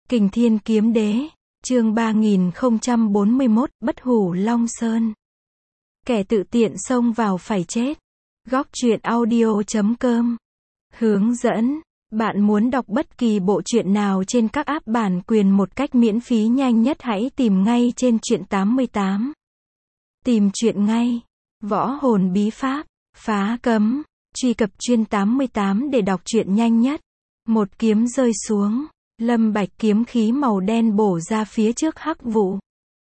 Kình Thiên Kiếm Đế, chương 3041, Bất Hủ Long Sơn. Kẻ tự tiện xông vào phải chết. Góc truyện audio.com. Hướng dẫn. Bạn muốn đọc bất kỳ bộ truyện nào trên các app bản quyền một cách miễn phí nhanh nhất hãy tìm ngay trên truyện 88. Tìm truyện ngay. Võ hồn bí pháp, phá cấm. Truy cập truyện 88 để đọc truyện nhanh nhất. Một kiếm rơi xuống. Lâm Bạch kiếm khí màu đen bổ ra phía trước hắc vụ.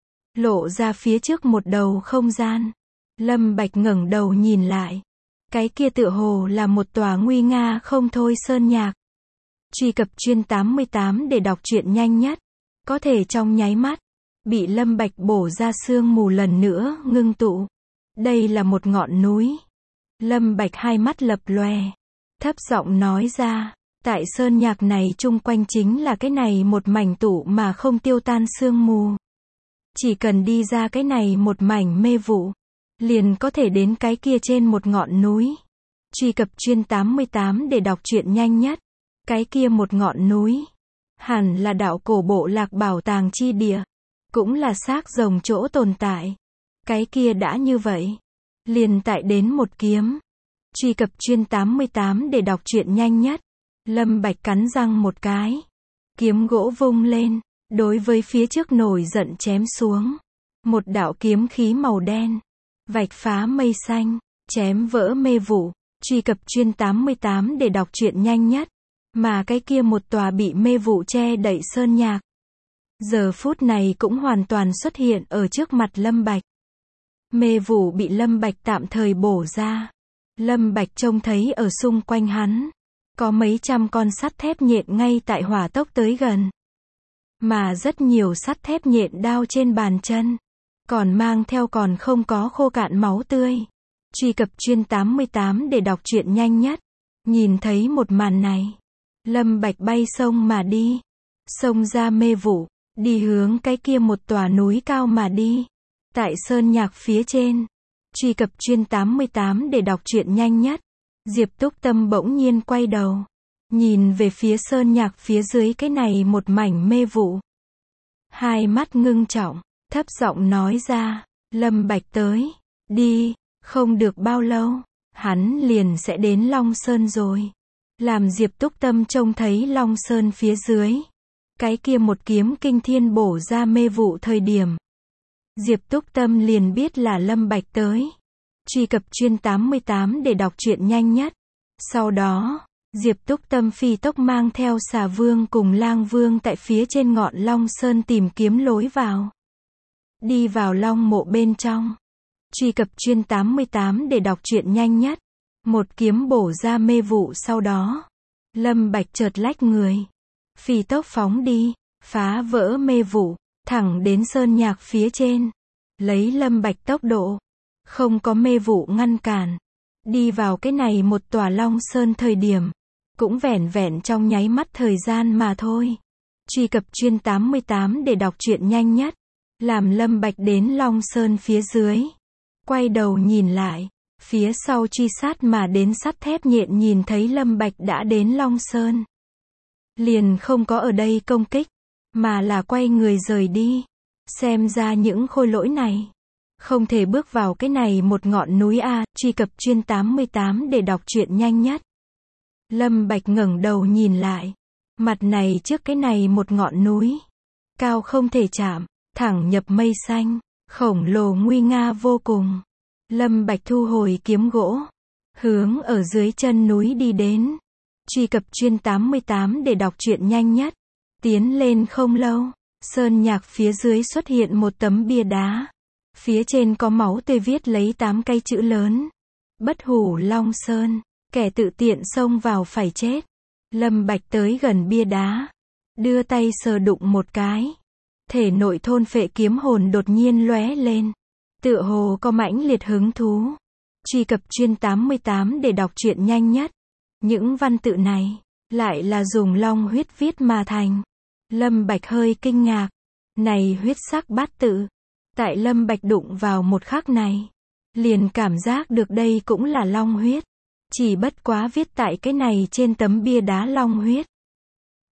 Lộ ra phía trước một đầu không gian. Lâm Bạch ngẩng đầu nhìn lại. Cái kia tựa hồ là một tòa nguy nga không thôi sơn nhạc. Truy cập truyện 88 để đọc truyện nhanh nhất. Có thể trong nháy mắt. Bị Lâm Bạch bổ ra sương mù lần nữa ngưng tụ. Đây là một ngọn núi. Lâm Bạch hai mắt lập lòe. Thấp giọng nói ra. Tại sơn nhạc này chung quanh chính là cái này một mảnh tụ mà không tiêu tan sương mù. Chỉ cần đi ra cái này một mảnh mê vụ, liền có thể đến cái kia trên một ngọn núi. Truy cập truyện 88 để đọc truyện nhanh nhất. Cái kia một ngọn núi, hẳn là đạo cổ bộ lạc bảo tàng chi địa, cũng là xác rồng chỗ tồn tại. Cái kia đã như vậy, liền tại đến một kiếm. Truy cập truyện 88 để đọc truyện nhanh nhất. Lâm Bạch cắn răng một cái. Kiếm gỗ vung lên, đối với phía trước nổi giận chém xuống. Một đạo kiếm khí màu đen, vạch phá mây xanh, chém vỡ mê vụ. Truy cập truyện 88 để đọc truyện nhanh nhất. Mà cái kia một tòa bị mê vụ che đậy sơn nhạc, giờ phút này cũng hoàn toàn xuất hiện ở trước mặt Lâm Bạch. Mê vụ bị Lâm Bạch tạm thời bổ ra. Lâm Bạch trông thấy ở xung quanh hắn có mấy trăm con sắt thép nhện ngay tại hỏa tốc tới gần. Mà rất nhiều sắt thép nhện đao trên bàn chân. Còn mang theo còn không có khô cạn máu tươi. Truy cập truyện 88 để đọc truyện nhanh nhất. Nhìn thấy một màn này. Lâm Bạch bay sông mà đi. Xông ra mê vụ. Đi hướng cái kia một tòa núi cao mà đi. Tại sơn nhạc phía trên. Truy cập truyện 88 để đọc truyện nhanh nhất. Diệp Túc Tâm bỗng nhiên quay đầu. Nhìn về phía sơn nhạc phía dưới cái này một mảnh mê vụ. Hai mắt ngưng trọng, thấp giọng nói ra, Lâm Bạch tới, đi, không được bao lâu, hắn liền sẽ đến Long Sơn rồi. Làm Diệp Túc Tâm trông thấy Long Sơn phía dưới. Cái kia một kiếm kinh thiên bổ ra mê vụ thời điểm. Diệp Túc Tâm liền biết là Lâm Bạch tới. Truy cập truyện 88 để đọc truyện nhanh nhất. Sau đó, Diệp Túc Tâm phi tốc mang theo Xà Vương cùng Lang Vương tại phía trên ngọn Long Sơn tìm kiếm lối vào. Đi vào Long mộ bên trong. Truy cập truyện 88 để đọc truyện nhanh nhất. Một kiếm bổ ra mê vụ sau đó. Lâm Bạch chợt lách người. Phi tốc phóng đi, phá vỡ mê vụ, thẳng đến sơn nhạc phía trên. Lấy Lâm Bạch tốc độ. Không có mê vụ ngăn cản. Đi vào cái này một tòa Long Sơn thời điểm. Cũng vẻn vẹn trong nháy mắt thời gian mà thôi. Truy cập truyện 88 để đọc truyện nhanh nhất. Làm Lâm Bạch đến Long Sơn phía dưới. Quay đầu nhìn lại. Phía sau truy sát mà đến sắt thép nhện nhìn thấy Lâm Bạch đã đến Long Sơn. Liền không có ở đây công kích. Mà là quay người rời đi. Xem ra những khôi lỗi này. Không thể bước vào cái này một ngọn núi a. Truy cập truyện 88 để đọc truyện nhanh nhất. Lâm Bạch ngẩng đầu nhìn lại. Mặt này trước cái này một ngọn núi. Cao không thể chạm, thẳng nhập mây xanh, khổng lồ nguy nga vô cùng. Lâm Bạch thu hồi kiếm gỗ. Hướng ở dưới chân núi đi đến. Truy cập truyện 88 để đọc truyện nhanh nhất. Tiến lên không lâu. Sơn nhạc phía dưới xuất hiện một tấm bia đá. Phía trên có máu tươi viết lấy 8 cái chữ lớn. Bất Hủ Long Sơn. Kẻ tự tiện xông vào phải chết. Lâm Bạch tới gần bia đá. Đưa tay sờ đụng một cái. Thể nội thôn phệ kiếm hồn đột nhiên lóe lên. Tựa hồ có mãnh liệt hứng thú. Truy cập truyện 88 để đọc truyện nhanh nhất. Những văn tự này, lại là dùng long huyết viết mà thành. Lâm Bạch hơi kinh ngạc. Này huyết sắc bát tự. Tại Lâm Bạch đụng vào một khắc này. Liền cảm giác được đây cũng là long huyết. Chỉ bất quá viết tại cái này trên tấm bia đá long huyết.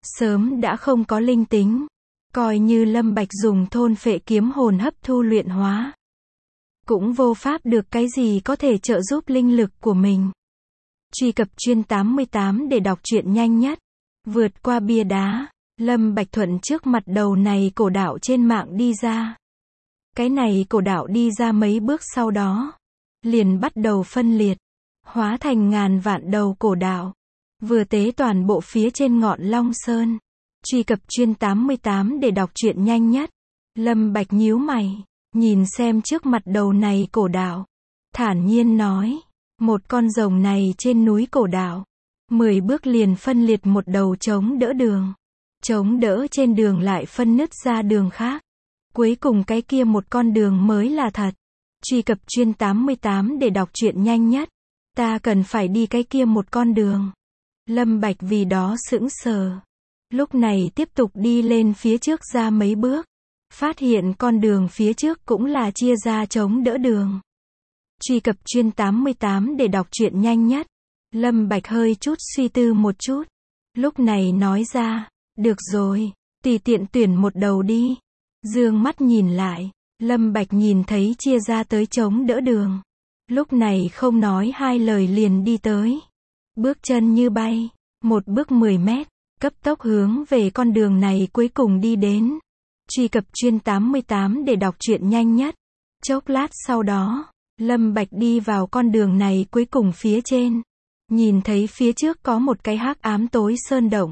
sớm đã không có linh tính. Coi như Lâm Bạch dùng thôn phệ kiếm hồn hấp thu luyện hóa, cũng vô pháp được cái gì có thể trợ giúp linh lực của mình. Truy cập chuyên 88 để đọc truyện nhanh nhất. Vượt qua bia đá, Lâm Bạch thuận trước mặt đầu này cổ đạo trên mạng đi ra. Cái này cổ đạo đi ra mấy bước sau đó, liền bắt đầu phân liệt, hóa thành ngàn vạn đầu cổ đạo, vừa tế toàn bộ phía trên ngọn Long Sơn. Truy cập chuyên 88 để đọc truyện nhanh nhất. Lâm Bạch nhíu mày, nhìn xem trước mặt đầu này cổ đạo, thản nhiên nói, một con rồng này trên núi cổ đạo, 10 bước liền phân liệt một đầu chống đỡ đường. Chống đỡ trên đường lại phân nứt ra đường khác. Cuối cùng cái kia một con đường mới là thật. Truy cập chuyên 88 để đọc truyện nhanh nhất. Ta cần phải đi cái kia một con đường. Lâm Bạch vì đó sững sờ. Lúc này tiếp tục đi lên phía trước ra mấy bước. Phát hiện con đường phía trước cũng là chia ra chống đỡ đường. Truy cập chuyên 88 để đọc truyện nhanh nhất. Lâm Bạch hơi chút suy tư một chút. Lúc này nói ra, được rồi, tùy tiện tuyển một đầu đi. Dương mắt nhìn lại, Lâm Bạch nhìn thấy chia ra tới chống đỡ đường. Lúc này không nói hai lời liền đi tới. Bước chân như bay, một bước 10 mét, cấp tốc hướng về con đường này cuối cùng đi đến. Truy cập chuyên 88 để đọc truyện nhanh nhất. Chốc lát sau đó, Lâm Bạch đi vào con đường này cuối cùng phía trên. Nhìn thấy phía trước có một cái hắc ám tối sơn động.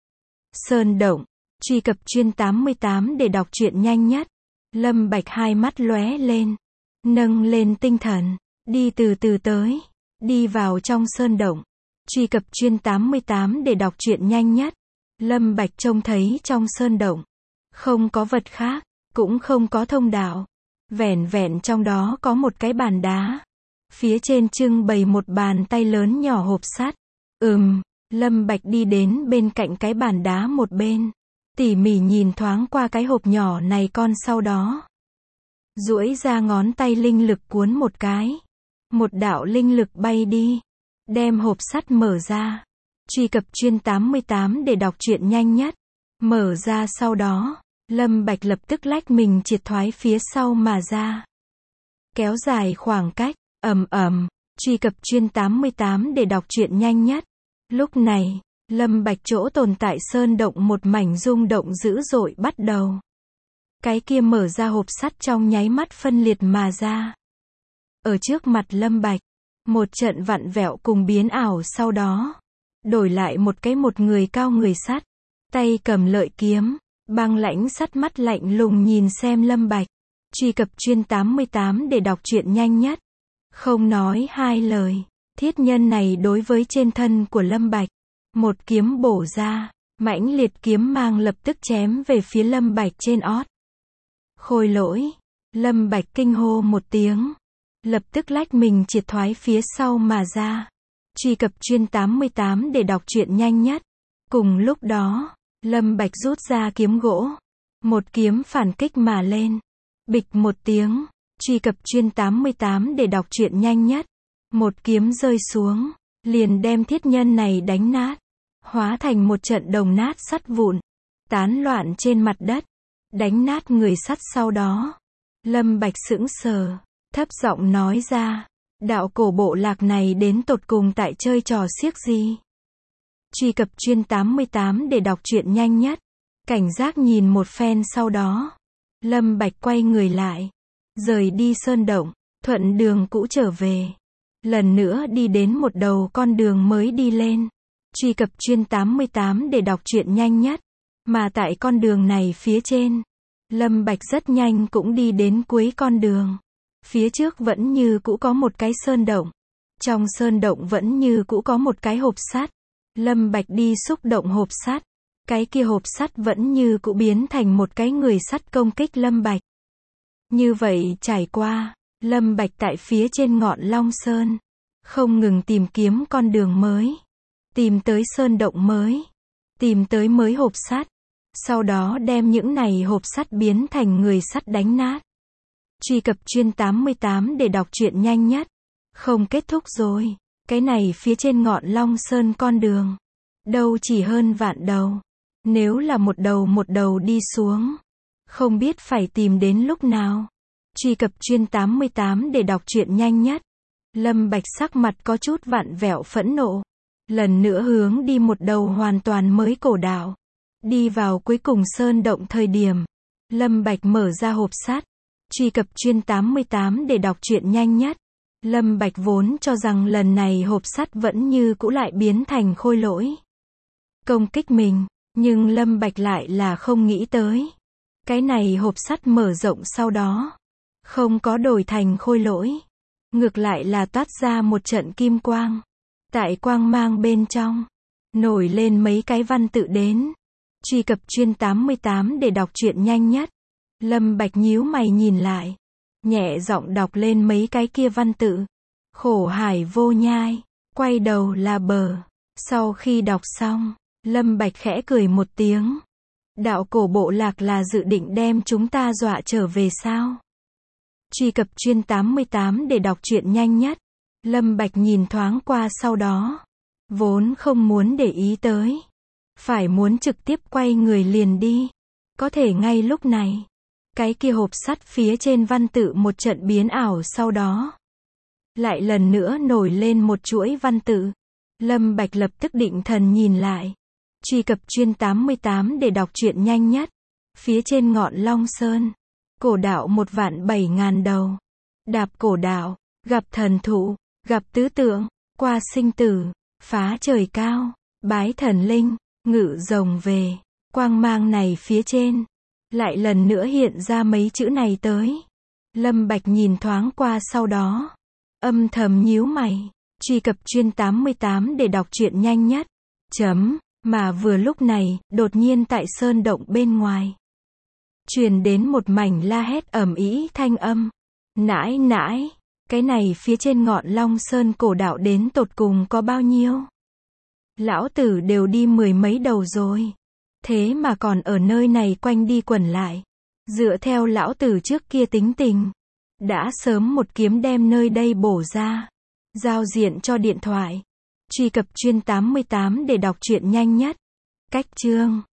Sơn động. Truy cập chuyên 88 để đọc truyện nhanh nhất. Lâm Bạch hai mắt lóe lên, nâng lên tinh thần, đi từ từ tới, đi vào trong sơn động. Truy cập chuyên 88 để đọc truyện nhanh nhất. Lâm Bạch trông thấy trong sơn động, không có vật khác, cũng không có thông đạo. Vẻn vẹn trong đó có một cái bàn đá. Phía trên trưng bày một bàn tay lớn nhỏ hộp sắt. Lâm Bạch đi đến bên cạnh cái bàn đá một bên. Tỉ mỉ nhìn thoáng qua cái hộp nhỏ này con sau đó. Duỗi ra ngón tay linh lực cuốn một cái. Một đạo linh lực bay đi. Đem hộp sắt mở ra. Truy cập chuyên 88 để đọc truyện nhanh nhất. Mở ra sau đó, Lâm Bạch lập tức lách mình triệt thoái phía sau mà ra. Kéo dài khoảng cách, truy cập chuyên 88 để đọc truyện nhanh nhất. Lúc này, Lâm Bạch chỗ tồn tại sơn động một mảnh rung động dữ dội bắt đầu. Cái kia mở ra hộp sắt trong nháy mắt phân liệt mà ra. Ở trước mặt Lâm Bạch, một trận vặn vẹo cùng biến ảo sau đó. Đổi lại một người cao người sắt, tay cầm lợi kiếm, băng lãnh sắt mắt lạnh lùng nhìn xem Lâm Bạch. Truy cập chuyên 88 để đọc truyện nhanh nhất. Không nói hai lời, thiết nhân này đối với trên thân của Lâm Bạch. Một kiếm bổ ra, mãnh liệt kiếm mang lập tức chém về phía Lâm Bạch trên ót. Khôi lỗi, Lâm Bạch kinh hô một tiếng. Lập tức lách mình triệt thoái phía sau mà ra. Truy cập chuyên 88 để đọc truyện nhanh nhất. Cùng lúc đó, Lâm Bạch rút ra kiếm gỗ. Một kiếm phản kích mà lên. Bịch một tiếng. Truy cập chuyên 88 để đọc truyện nhanh nhất. Một kiếm rơi xuống, liền đem thiết nhân này đánh nát. Hóa thành một trận đồng nát sắt vụn. Tán loạn trên mặt đất. Đánh nát người sắt sau đó. Lâm Bạch sững sờ, thấp giọng nói ra. Đạo cổ bộ lạc này đến tột cùng tại chơi trò xiếc gì? Truy cập chuyên 88 để đọc truyện nhanh nhất. Cảnh giác nhìn một phen sau đó. Lâm Bạch quay người lại. Rời đi sơn động, thuận đường cũ trở về. Lần nữa đi đến một đầu con đường mới đi lên. Truy cập chuyên 88 để đọc truyện nhanh nhất. Mà tại con đường này phía trên, Lâm Bạch rất nhanh cũng đi đến cuối con đường. Phía trước vẫn như cũ có một cái sơn động. Trong sơn động vẫn như cũ có một cái hộp sắt. Lâm Bạch đi xúc động hộp sắt. Cái kia hộp sắt vẫn như cũ biến thành một cái người sắt công kích Lâm Bạch. Như vậy trải qua, Lâm Bạch tại phía trên ngọn Long Sơn, không ngừng tìm kiếm con đường mới. Tìm tới sơn động mới. Tìm tới mới hộp sắt. Sau đó đem những này hộp sắt biến thành người sắt đánh nát. Truy cập chuyên 88 để đọc truyện nhanh nhất. Không kết thúc rồi. Cái này phía trên ngọn Long Sơn con đường. Đâu chỉ hơn vạn đầu. Nếu là một đầu đi xuống, không biết phải tìm đến lúc nào. Truy cập Chuyên 88 để đọc truyện nhanh nhất. Lâm Bạch sắc mặt có chút vặn vẹo phẫn nộ. Lần nữa hướng đi một đầu hoàn toàn mới cổ đạo. Đi vào cuối cùng sơn động thời điểm. Lâm Bạch mở ra hộp sắt. Truy cập Chuyên 88 để đọc truyện nhanh nhất. Lâm Bạch vốn cho rằng lần này hộp sắt vẫn như cũ lại biến thành khôi lỗi công kích mình. Nhưng Lâm Bạch lại là không nghĩ tới. Cái này hộp sắt mở rộng sau đó. Không có đổi thành khôi lỗi. Ngược lại là toát ra một trận kim quang. Tại quang mang bên trong. Nổi lên mấy cái văn tự đến. Truy cập Chuyên 88 để đọc truyện nhanh nhất. Lâm Bạch nhíu mày nhìn lại. Nhẹ giọng đọc lên mấy cái kia văn tự. Khổ hải vô nhai. Quay đầu là bờ. Sau khi đọc xong. Lâm Bạch khẽ cười một tiếng. Đạo cổ bộ lạc là dự định đem chúng ta dọa trở về sao? Truy cập Chuyên 88 để đọc truyện nhanh nhất. Lâm Bạch nhìn thoáng qua sau đó. Vốn không muốn để ý tới. Phải muốn trực tiếp quay người liền đi. Có thể ngay lúc này. Cái kia hộp sắt phía trên văn tự một trận biến ảo sau đó. Lại lần nữa nổi lên một chuỗi văn tự. Lâm Bạch lập tức định thần nhìn lại. Truy cập Chuyên 88 để đọc truyện nhanh nhất. Phía trên ngọn Long Sơn. Cổ đạo 1.007.000 đầu. Đạp cổ đạo. Gặp thần thụ. Gặp tứ tượng. Qua sinh tử. Phá trời cao. Bái thần linh. Ngự rồng về. Quang mang này phía trên. Lại lần nữa hiện ra mấy chữ này tới. Lâm Bạch nhìn thoáng qua sau đó. Âm thầm nhíu mày. Truy cập Chuyên 88 để đọc truyện nhanh nhất. Mà vừa lúc này, đột nhiên tại sơn động bên ngoài. Truyền đến một mảnh la hét ầm ĩ thanh âm. Nãi nãi, cái này phía trên ngọn Long Sơn cổ đạo đến tột cùng có bao nhiêu? Lão tử đều đi 10 mấy đầu rồi. Thế mà còn ở nơi này quanh đi quẩn lại. Dựa theo lão tử trước kia tính tình. Đã sớm một kiếm đem nơi đây bổ ra. Giao diện cho điện thoại. Truy cập Chuyên 88 để đọc truyện nhanh nhất. Cách chương